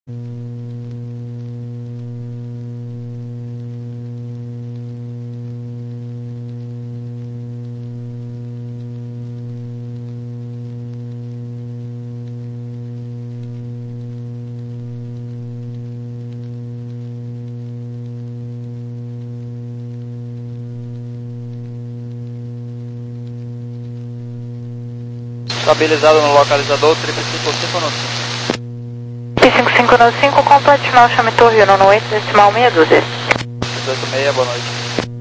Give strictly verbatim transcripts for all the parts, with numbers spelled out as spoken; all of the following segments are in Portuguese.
Estabilizado no localizador, triplo cinco cinco no cinco. cinco cinco no cinco, complete final, chame torre no oito, decimal meia dúzia. dezoito seis, boa noite.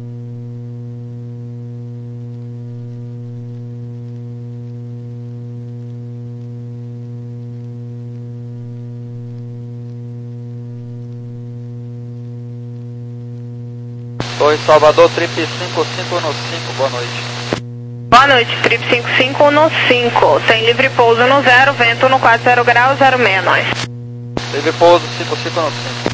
Torre Salvador, triplo cinco cinco no cinco, boa noite. Boa noite, triplo cinco cinco no cinco, sem livre pouso no zero, vento no quatro zero grau, zero seis, nós. Livre pouso, cinco cinco no cinco.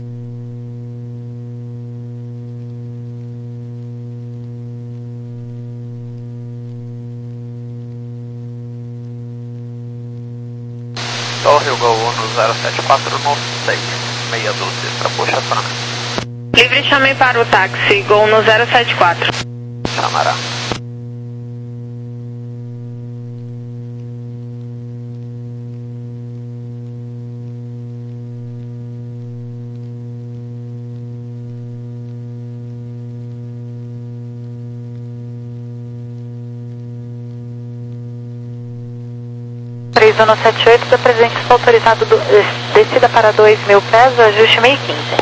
Torre Gol Uno zero sete quatro no seis, meia dúzia, para Poxa Franca. Livre, chamei para o táxi, Gol no zero sete quatro. Chamará. três um sete oito, da presente está autorizado, do, descida para dois mil pés, ajuste meio quinze.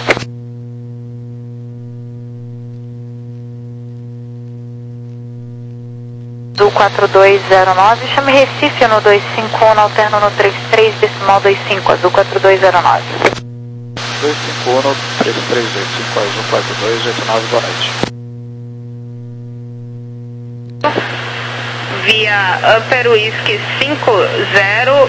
Azul quatro dois zero nove, chame Recife no dois cinco um, alterno no trinta e três, decimal vinte e cinco, Azul quatro dois zero nove. dois cinco um no trinta e três, vinte e cinco, Azul quatro dois oito nove, boa noite. Via Upper Whisky cinco zero,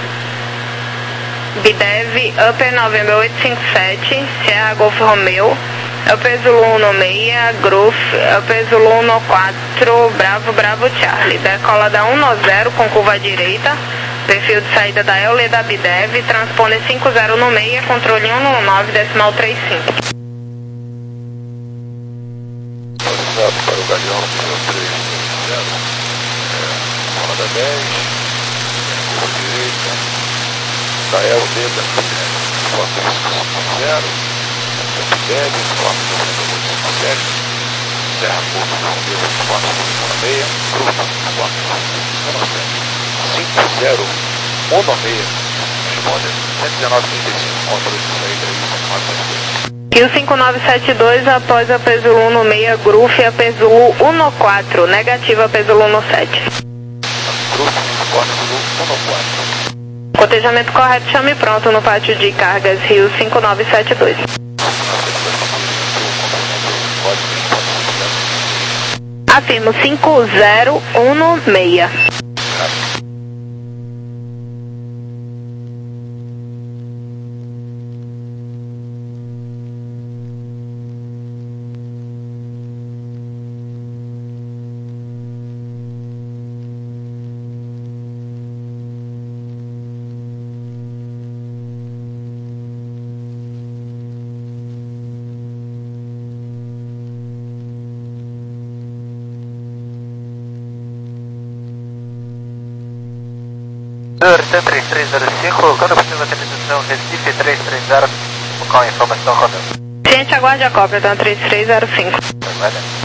Bidev, Upper November oito cinco sete, Sierra Golf Romeo, Upper Zulu um seis, Groove, Upper Zulu um quatro, Bravo, Bravo Charlie, decola da um zero com curva à direita, perfil de saída da Euler da Bidev, transponder cinco zero no seis, controle um nove, decimal trinta e cinco. Autorizado para o Galeão, para três zero. Roda dez, curva direita, da L D da quatro cinco zero, Bidev, quatro oito cinco sete, Serra Porto Romeu, quatro cinco seis, Cruz, quatro cinco sete, cinco zero um seis, responde, cento e dezenove trinta e cinco, controle de saída aí, cinco nove sete dois. E o cinco nove sete dois após a Pezulu no seis, Groove e a Pezulu um quatro, negativa a Pezulu no sete. Cotejamento correto, chame pronto no pátio de cargas Rio cinco nove sete dois. Afirmo cinco zero um seis. três três zero cinco, quando possível atualização Recife três três zero, com a informação rodando. Gente, aguarde a cópia, então três três zero cinco. Valeu.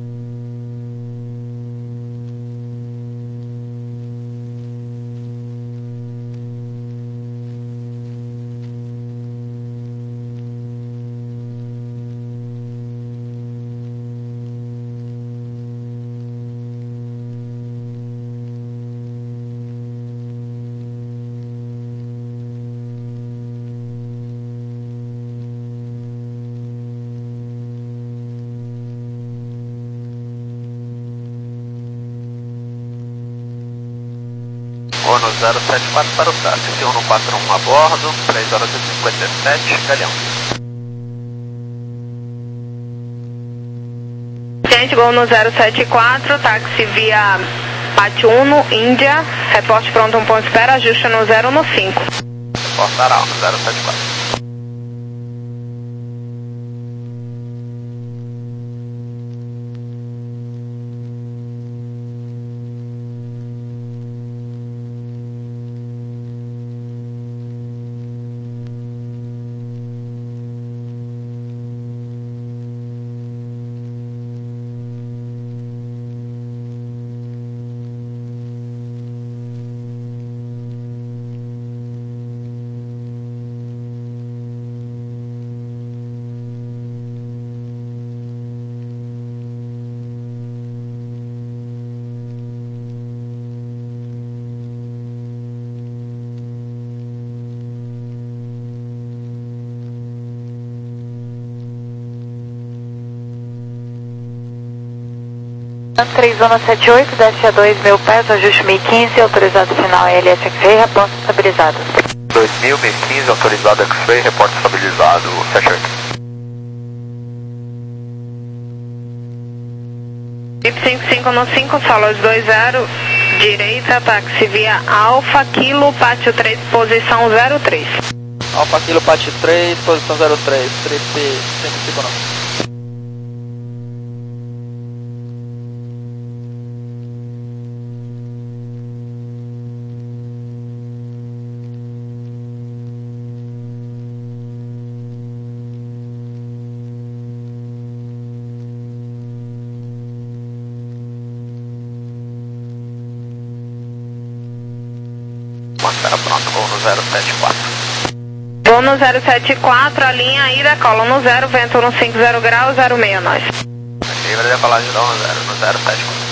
Ono zero sete quatro para o táxi, um quatro um a bordo, três horas e cinquenta e sete, Galeão. Gente, gol no zero sete quatro, táxi via Pátio um, Índia, reporte pronto, um ponto de espera, ajuste no zero no cinco. Reportará no zero sete quatro. três um sete oito, desce a dois mil pés, ajuste mil e quinze, autorizado final L S X-Ray, reporte estabilizado. dois mil, mil e quinze, autorizado X-Ray, reporte estabilizado, sete oito. cinco cinco no cinco, Solos dois zero, direita, táxi via Alfa, Kilo, Pátio três, posição zero três. Alfa Kilo Pátio três, posição zero três, trip cinco cinco nove. Mantera pronto, voo no zero sete quatro. Voo no zero sete quatro, a linha ida, cola no zero, vento no cinco zero graus, zero seis nós. Livre de decolagem no zero, no zero sete quatro.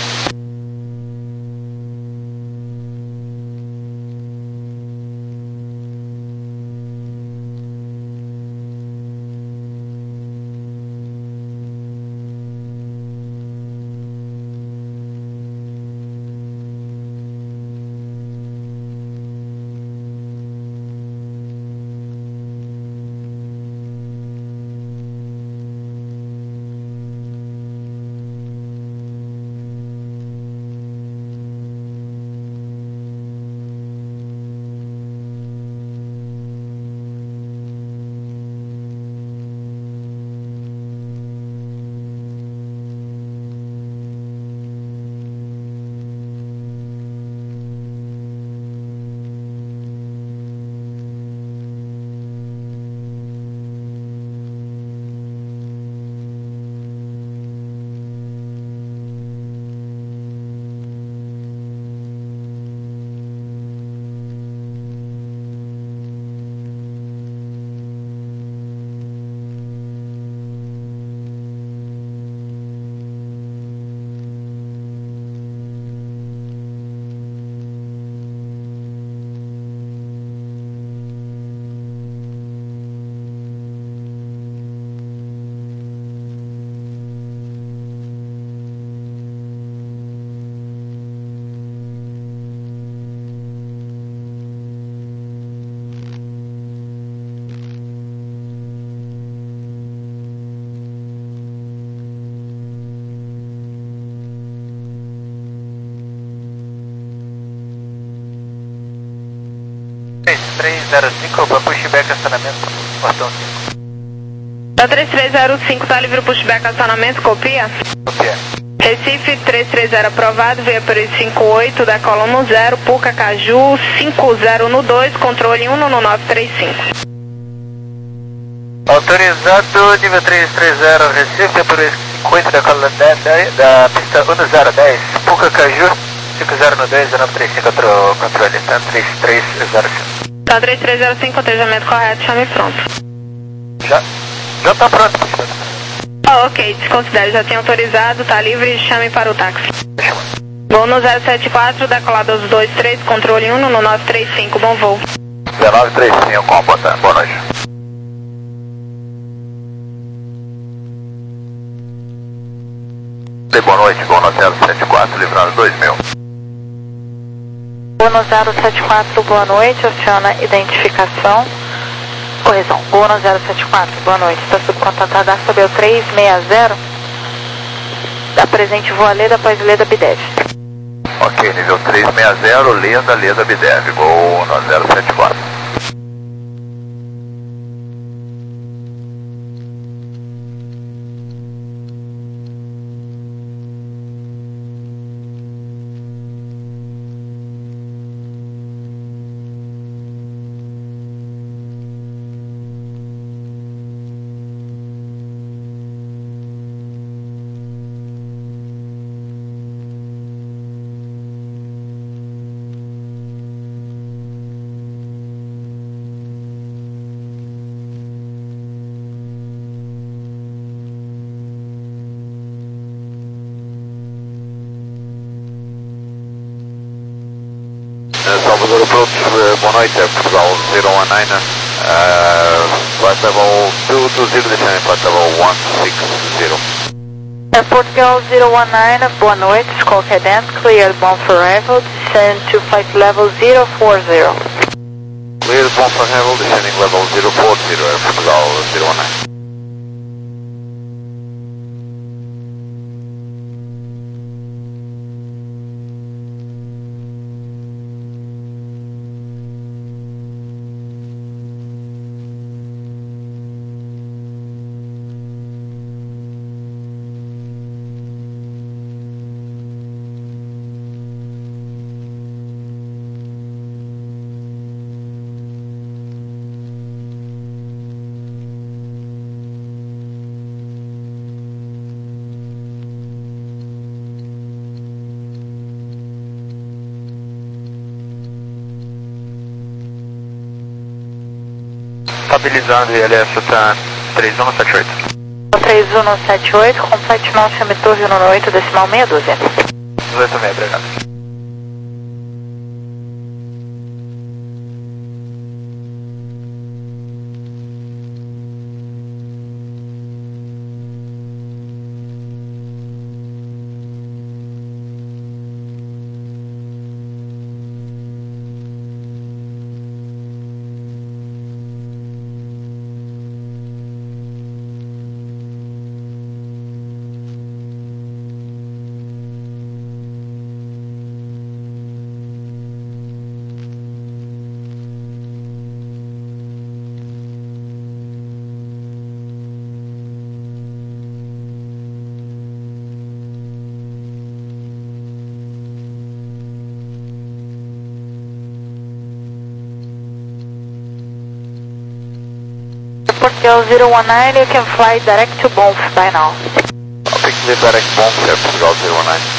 três zero cinco, para pushback, acionamento, portão cinco. Da três três zero cinco, tá livre o pushback, acionamento, copia? Copia. Recife três três zero aprovado, via por cinco oito, decola no zero, Puca Caju, cinco zero no dois, controle um no nove três cinco. Autorizado, nível três três zero, Recife, por cinco oito, decola da, da, da pista um zero dez, Puca Caju, cinco zero no dois, nove três cinco, controle, tá três três zero cinco. Tá três três zero cinco, cotejamento correto, chame pronto. Já, já tá pronto, Ah, ok, desconsidere, já tem autorizado, tá livre, chame para o táxi. Voo no zero sete quatro, decolado aos dois três, controle um no nove três cinco, bom voo. nove três cinco, boa, boa noite. Boa noite, voo no zero sete quatro, livrando dois mil. Voo no zero sete quatro, boa noite, aciona identificação. Correção, voo no zero sete quatro, boa noite, está subcontratada A B três seis zero. Apresente voo a Leda após Leda Bidev. Ok, nível três seis zero, Leda, Leda Bidev, voo no zero sete quatro. Salvador Approach, boa noite, é Portugal zero um nove, uh, flight level two two zero, deixando em flight level one six zero. Airport Girl zero one nine, boa noite, Skull Cadence, cleared bound for arrival, descend to flight level zero four zero. Cleared bound for arrival, descending level zero four zero, Airport Girl zero one nine. Estabilizando I L S tá três um sete oito. três um sete oito, complete nosso Torre um oito, decimal meia dúzia. dezoito meia, obrigado. Airport zero one nine, you can fly direct to Banff by now. I'll take the direct Banff, Airport Girl zero one nine.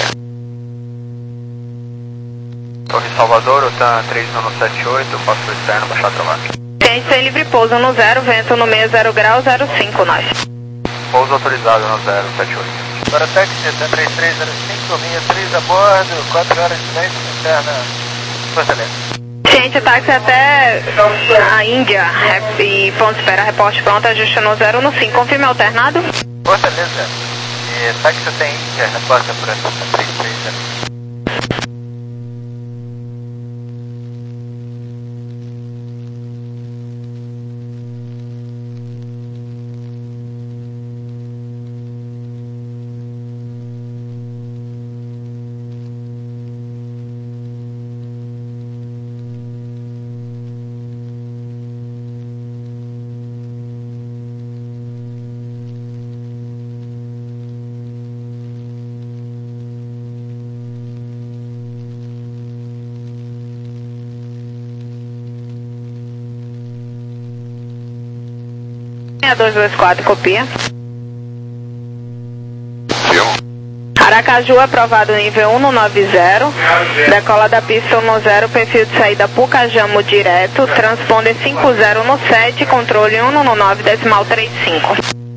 Torre Salvador, O T A N três um sete oito, passo externo, baixar a travagem. Ciência sem livre pouso no zero, vento no meio zero grau, zero cinco, nós. Pouso autorizado no zero sete oito. Para táxi, O T A N três três zero cinco, linha três a bordo, quatro horas de lente interna, Fortaleza. Ciente, táxi até a Índia e ponto espera, reporte pronto, ajuste no zero no cinco, confirme alternado. Fortaleza. E táxi tem Índia, reporta para três três zero. dois dois quatro, copia. Filma. Aracaju aprovado nível um no nove zero, decola da pista um no zero, perfil de saída Pucajamo direto, transponder cinco zero no sete, controle um no nove, decimal três cinco.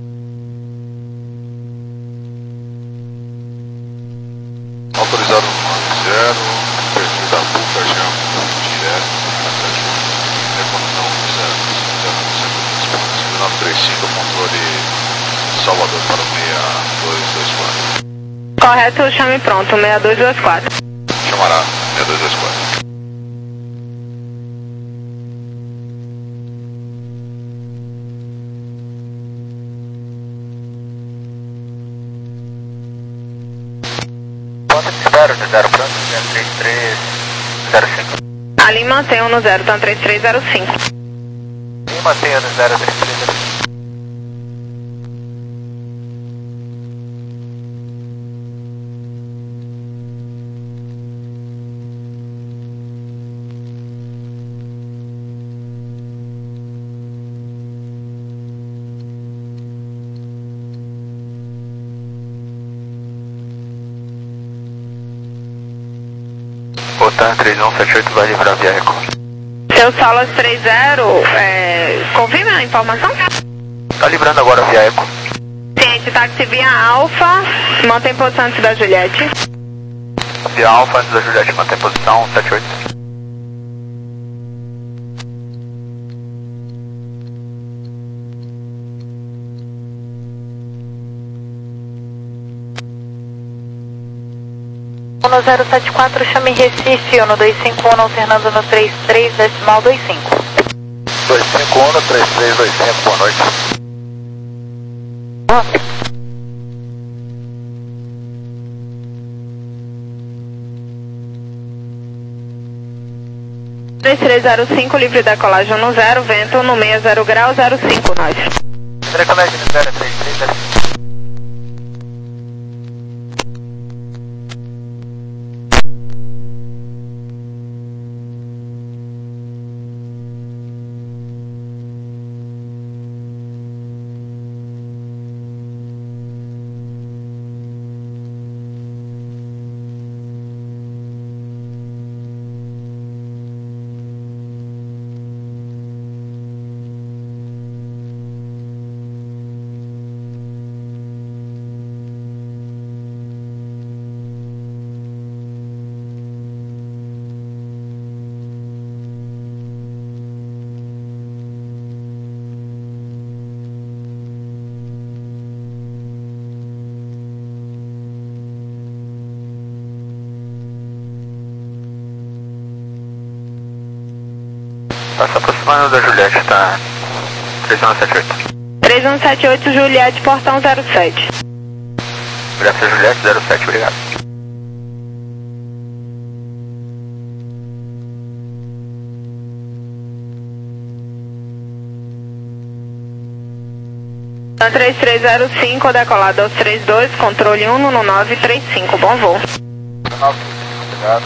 Autorizado no nove zero, perfil da Pucajamo direto, Aracaju, recondução zero zero nove três cinco, controle Salvador para o seis dois dois quatro. Correto, chame pronto, seis dois dois quatro. Chamará seis dois dois quatro. Ponto de espera de zero pronto, três três zero cinco. Ali mantenha no zero, então três três zero cinco. E mantenha no zero três três zero cinco. O T A N três um sete oito vai livrar via Record. Seu Salas três zero, é, confirma a informação? Tá livrando agora via Eco. Ciente, táxi via Alfa, mantém posição antes da Juliette. Via Alfa antes da Juliette, mantém posição sete oito. Uno zero sete quatro, chame Recife, Uno dois cinco um, alternando no três três, decimal dois cinco. dois cinco um, três três dois cinco, boa noite. três três zero cinco, livre da colagem no zero, vento no sessenta grau, zero cinco, nós. Decolagem no zero três três zero cinco. Tá se aproximando da Juliette, tá? três um sete oito. três um sete oito, Juliette, portão zero sete. Obrigado, Juliette, zero sete, obrigado. Na três três zero cinco, decolado aos trinta e dois, controle um no nove três cinco, bom voo. nove, obrigado.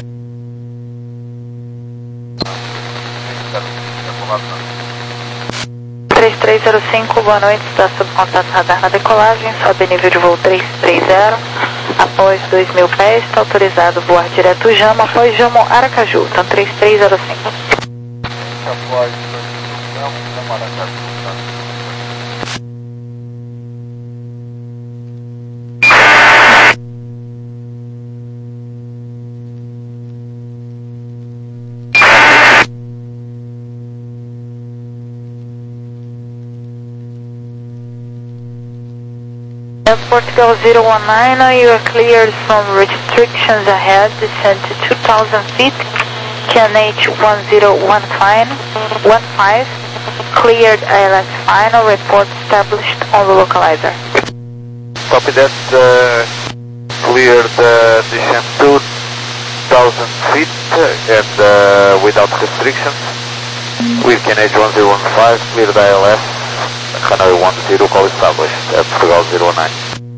três três zero cinco, boa noite, está sob contato radar na decolagem, sobe nível de voo três três zero, após dois mil pés, está autorizado voar direto Jamo, após Jamo Aracaju, então três três zero cinco. Após dois mil, Jamo Aracaju. Portugal zero one nine, you are cleared from restrictions ahead, descend to two thousand feet, K N H one zero one five, cleared I L S final, report established on the localizer. Copy that, uh, cleared uh, descent two thousand feet and uh, without restrictions, with K N H one zero one five, cleared I L S, Hanoi one zero, call established at Portugal zero one nine.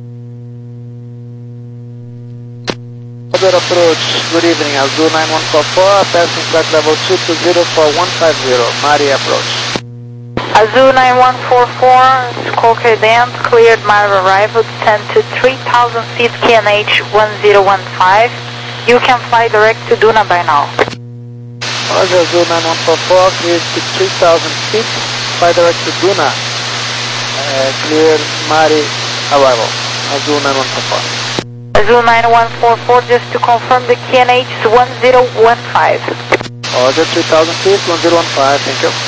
Other approach, good evening, Azul nine one four four, passing flight level two two zero four one five zero, Mari approach. Azul nine one four four, Squawker Dance, cleared my arrival, descend to three thousand feet, K N H one zero one five, you can fly direct to Duna by now. Roger, Azul nine one four four, cleared to three thousand feet, fly direct to Duna, uh, cleared Mari arrival, Azul nine one four four. Azul nine one four four, just to confirm the K N H is one zero one five. Roger, three thousand feet, one zero one five, thank you.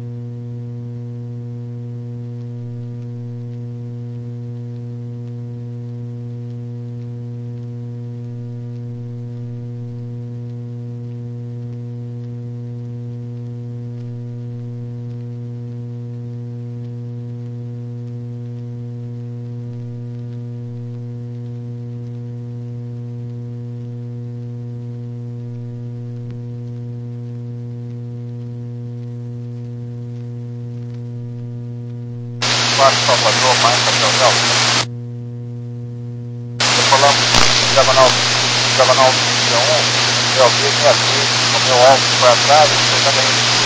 Quatro Salvador, mais Hotel Delta. Decolamos, diagonal, diagonal vinte e um, L B sessenta e três, o meu alvo foi atrás, chegando aí.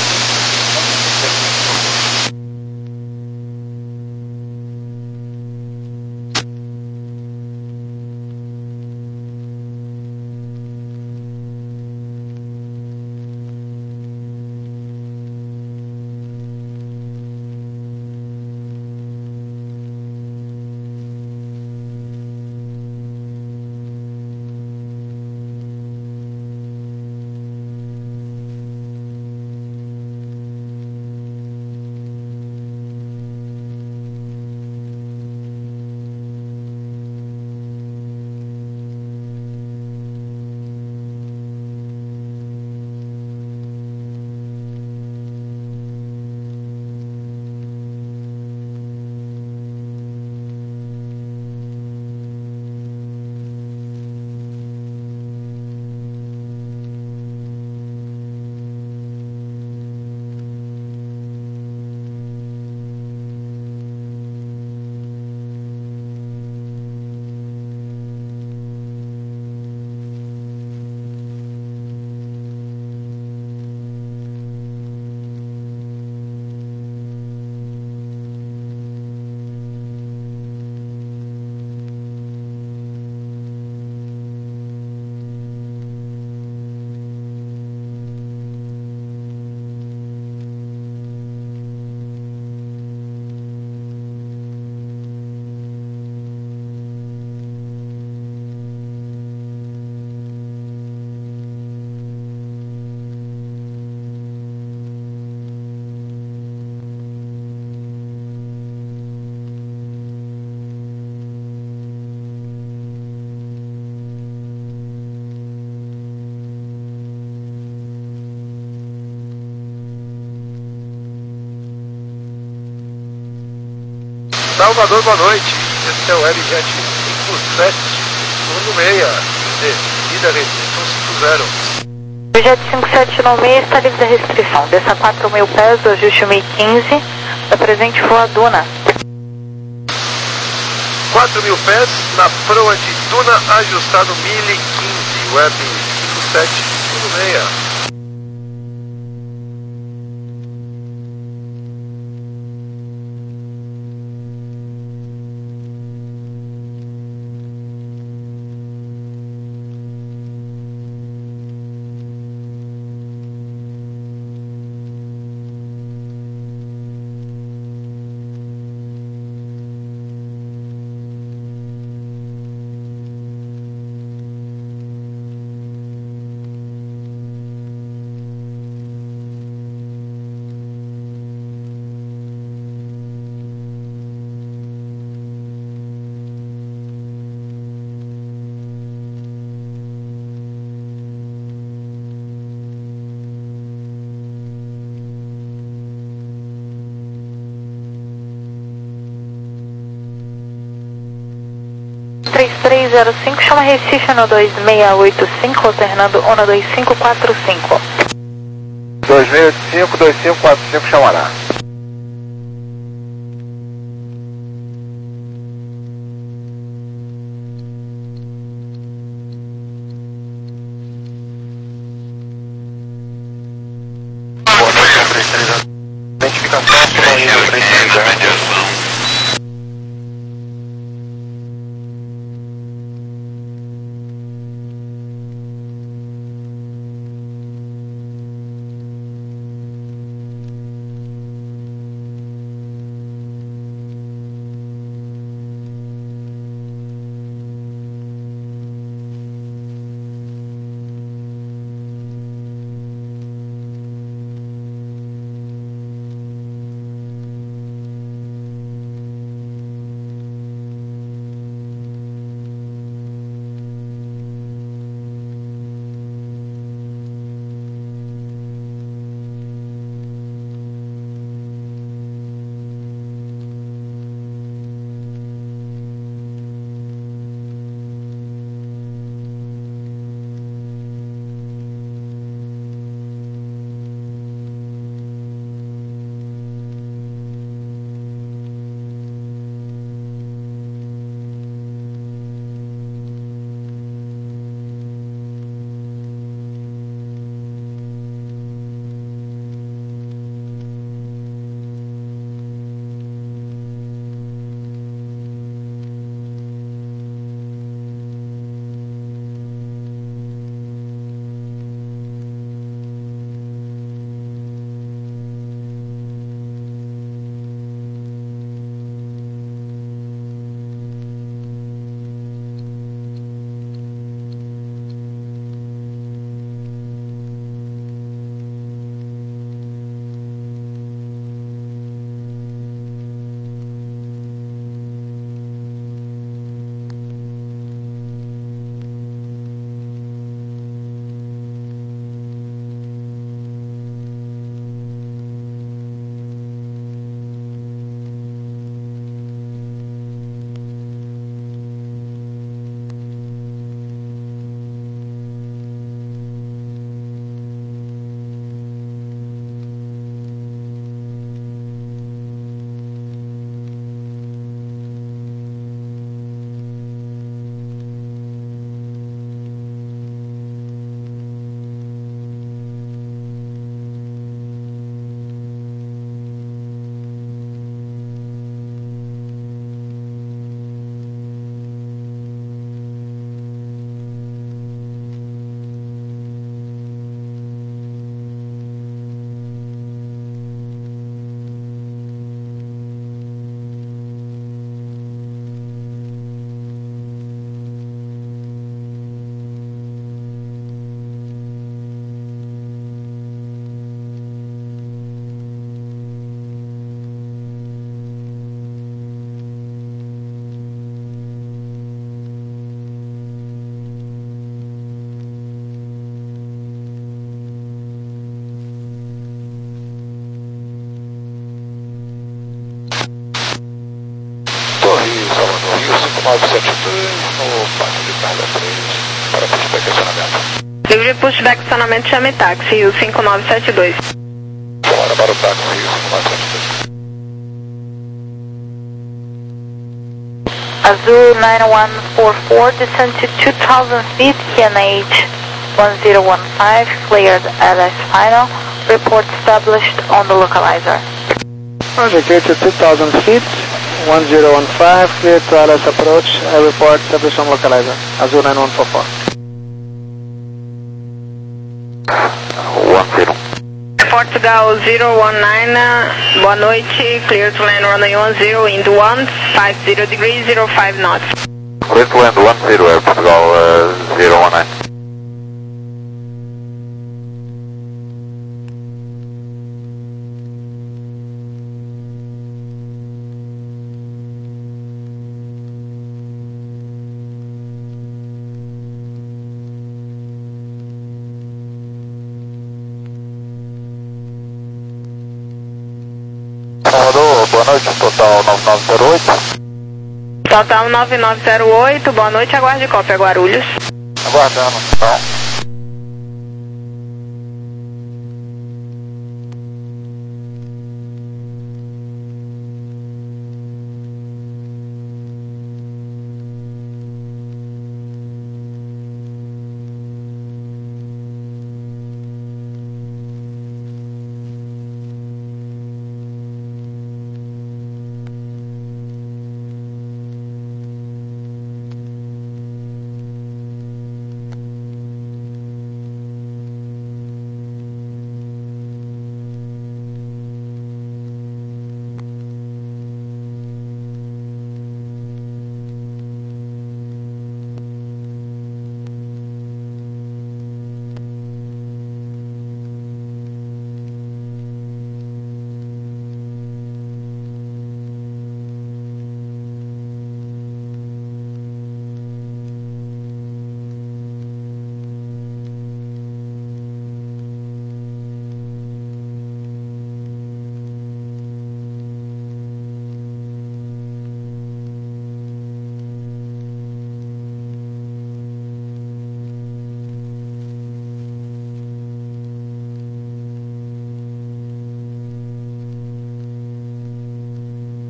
Salvador, boa noite. Esse é o Webjet cinco sete, turno meia, descida restrição cinco zero. Webjet cinco sete no meia está livre da restrição. Desça quatro mil pés do ajuste mil e quinze. Da presente voa Duna. quatro mil pés na proa de Duna, ajustado mil e quinze. Web cinco sete, turno meia. três três zero cinco, chama Recife no dois seis oito cinco, alternando um dois cinco quatro cinco. dois seis oito cinco, dois cinco quatro cinco, chamará. Boa noite, três três zero. Identificação, três três zero. cinco nove sete dois, no pátio de carga três, para pushback e acionamento. Livre pushback acionamento, chame táxi, Rio cinco nove sete dois. Bora para o táxi, Rio cinco nove sete dois. Azul nine one four four, descend to two thousand feet, K N H one zero one five, cleared L S final, report established on the localizer. Roger, clear to two thousand feet, one zero one five, clear to L S approach, I report established on localizer, Azul nine one four four. one zero. Portugal zero one nine, uh, boa noite, clear to land runway one zero, into one, five zero degrees, zero five knots. Clear to land one zero, Air Portugal uh, zero one nine. Salvador, boa noite, total nove nove zero oito. Total nove nove zero oito, boa noite, aguarde cópia, Guarulhos. Aguardando, então.